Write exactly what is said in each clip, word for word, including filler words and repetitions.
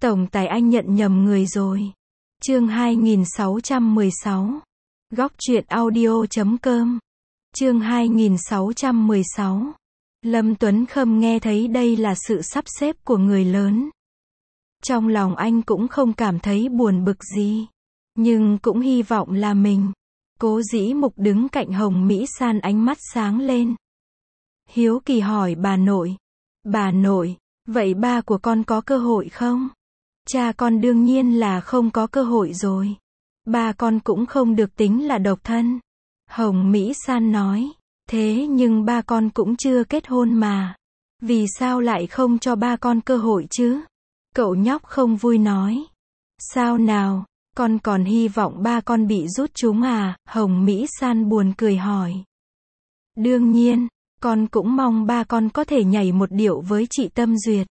Tổng tài anh nhận nhầm người rồi. Chương hai nghìn sáu trăm mười sáu. Góc truyện audio chấm com. Chương hai nghìn sáu trăm mười sáu. Lâm Tuấn Khâm nghe thấy đây là sự sắp xếp của người lớn. Trong lòng anh cũng không cảm thấy buồn bực gì, nhưng cũng hy vọng là mình. Cố Dĩ Mục đứng cạnh Hồng Mỹ San, ánh mắt sáng lên. Hiếu kỳ hỏi bà nội. Bà nội, vậy ba của con có cơ hội không? Cha con đương nhiên là không có cơ hội rồi. Ba con cũng không được tính là độc thân. Hồng Mỹ San nói. Thế nhưng ba con cũng chưa kết hôn mà. Vì sao lại không cho ba con cơ hội chứ? Cậu nhóc không vui nói. Sao nào, con còn hy vọng ba con bị rút chúng à? Hồng Mỹ San buồn cười hỏi. Đương nhiên, con cũng mong ba con có thể nhảy một điệu với chị Tâm Duyệt.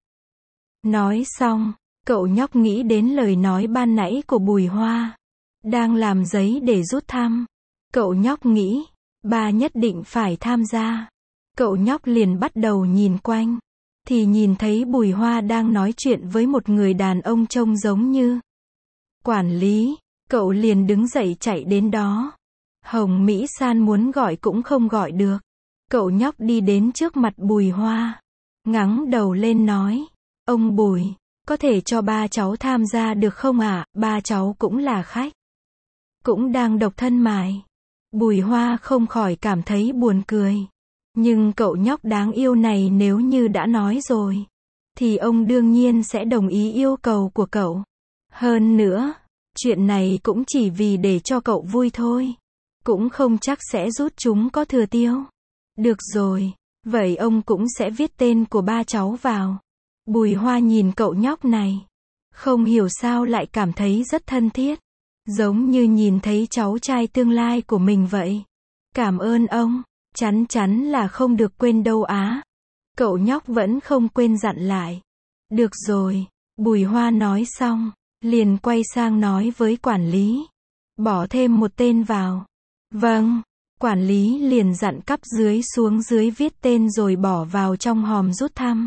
Nói xong, cậu nhóc nghĩ đến lời nói ban nãy của Bùi Hoa. Đang làm giấy để rút thăm. Cậu nhóc nghĩ, ba nhất định phải tham gia. Cậu nhóc liền bắt đầu nhìn quanh. Thì nhìn thấy Bùi Hoa đang nói chuyện với một người đàn ông trông giống như quản lý. Cậu liền đứng dậy chạy đến đó. Hồng Mỹ San muốn gọi cũng không gọi được. Cậu nhóc đi đến trước mặt Bùi Hoa, ngẩng đầu lên nói. Ông Bùi, có thể cho ba cháu tham gia được không ạ? À? Ba cháu cũng là khách, cũng đang độc thân mài. Bùi Hoa không khỏi cảm thấy buồn cười. Nhưng cậu nhóc đáng yêu này nếu như đã nói rồi, thì ông đương nhiên sẽ đồng ý yêu cầu của cậu. Hơn nữa, chuyện này cũng chỉ vì để cho cậu vui thôi. Cũng không chắc sẽ rút chúng có thừa tiêu. Được rồi, vậy ông cũng sẽ viết tên của ba cháu vào. Bùi Hoa nhìn cậu nhóc này, không hiểu sao lại cảm thấy rất thân thiết. Giống như nhìn thấy cháu trai tương lai của mình vậy. Cảm ơn ông, chắn chắn là không được quên đâu á. Cậu nhóc vẫn không quên dặn lại. Được rồi, Bùi Hoa nói xong, liền quay sang nói với quản lý. Bỏ thêm một tên vào. Vâng, quản lý liền dặn cấp dưới xuống dưới viết tên rồi bỏ vào trong hòm rút thăm.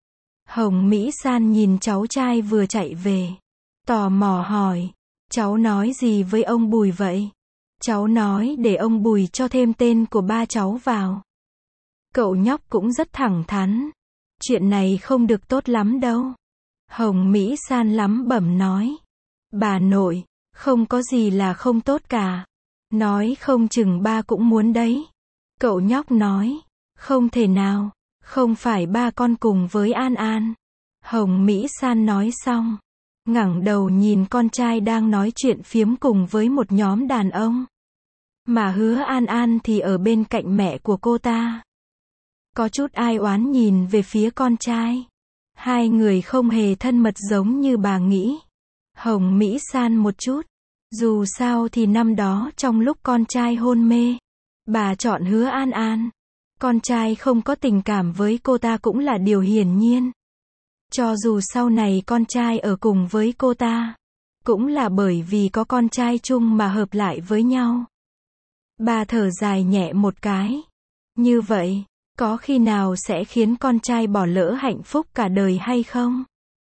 Hồng Mỹ San nhìn cháu trai vừa chạy về, tò mò hỏi. Cháu nói gì với ông Bùi vậy? Cháu nói để ông Bùi cho thêm tên của ba cháu vào. Cậu nhóc cũng rất thẳng thắn. Chuyện này không được tốt lắm đâu. Hồng Mỹ San lắm bẩm nói. Bà nội, không có gì là không tốt cả. Nói không chừng ba cũng muốn đấy. Cậu nhóc nói. Không thể nào, không phải ba con cùng với An An. Hồng Mỹ San nói xong, ngẩng đầu nhìn con trai đang nói chuyện phiếm cùng với một nhóm đàn ông. Mà Hứa An An thì ở bên cạnh mẹ của cô ta. Có chút ai oán nhìn về phía con trai. Hai người không hề thân mật giống như bà nghĩ. Hồng Mỹ San một chút. Dù sao thì năm đó trong lúc con trai hôn mê, bà chọn Hứa An An. Con trai không có tình cảm với cô ta cũng là điều hiển nhiên. Cho dù sau này con trai ở cùng với cô ta, cũng là bởi vì có con trai chung mà hợp lại với nhau. Bà thở dài nhẹ một cái. Như vậy, có khi nào sẽ khiến con trai bỏ lỡ hạnh phúc cả đời hay không?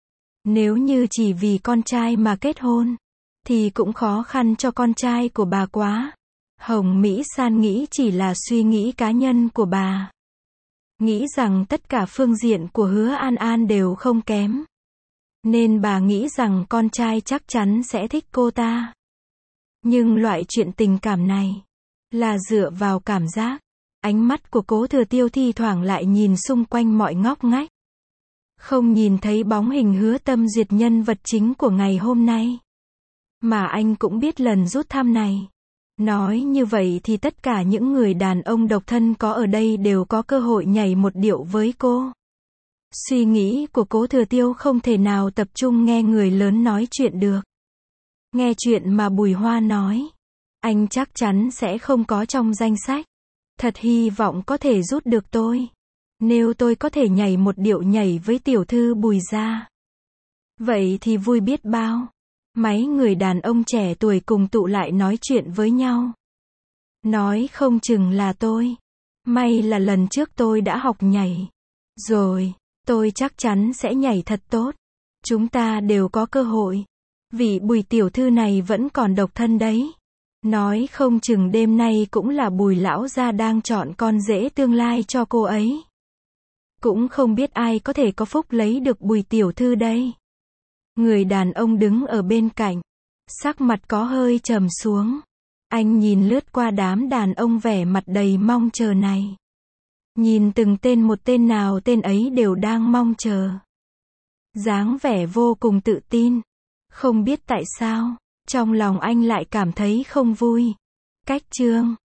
Nếu như chỉ vì con trai mà kết hôn, thì cũng khó khăn cho con trai của bà quá. Hồng Mỹ San nghĩ chỉ là suy nghĩ cá nhân của bà. Nghĩ rằng tất cả phương diện của Hứa An An đều không kém. Nên bà nghĩ rằng con trai chắc chắn sẽ thích cô ta. Nhưng loại chuyện tình cảm này, là dựa vào cảm giác. Ánh mắt của Cố Thừa Tiêu thi thoảng lại nhìn xung quanh mọi ngóc ngách. Không nhìn thấy bóng hình Hứa Tâm Duyệt nhân vật chính của ngày hôm nay. Mà anh cũng biết lần rút thăm này. Nói như vậy thì tất cả những người đàn ông độc thân có ở đây đều có cơ hội nhảy một điệu với cô. Suy nghĩ của Cố Thừa Tiêu không thể nào tập trung nghe người lớn nói chuyện được. Nghe chuyện mà Bùi Hoa nói, anh chắc chắn sẽ không có trong danh sách. Thật hy vọng có thể rút được tôi. Nếu tôi có thể nhảy một điệu nhảy với tiểu thư Bùi gia, vậy thì vui biết bao. Mấy người đàn ông trẻ tuổi cùng tụ lại nói chuyện với nhau. Nói không chừng là tôi. May là lần trước tôi đã học nhảy. Rồi, tôi chắc chắn sẽ nhảy thật tốt. Chúng ta đều có cơ hội. Vị Bùi tiểu thư này vẫn còn độc thân đấy. Nói không chừng đêm nay cũng là Bùi lão gia đang chọn con rể tương lai cho cô ấy. Cũng không biết ai có thể có phúc lấy được Bùi tiểu thư đây. Người đàn ông đứng ở bên cạnh, sắc mặt có hơi trầm xuống. Anh nhìn lướt qua đám đàn ông vẻ mặt đầy mong chờ này. Nhìn từng tên một tên nào tên ấy đều đang mong chờ. Dáng vẻ vô cùng tự tin. Không biết tại sao, trong lòng anh lại cảm thấy không vui. Cách chương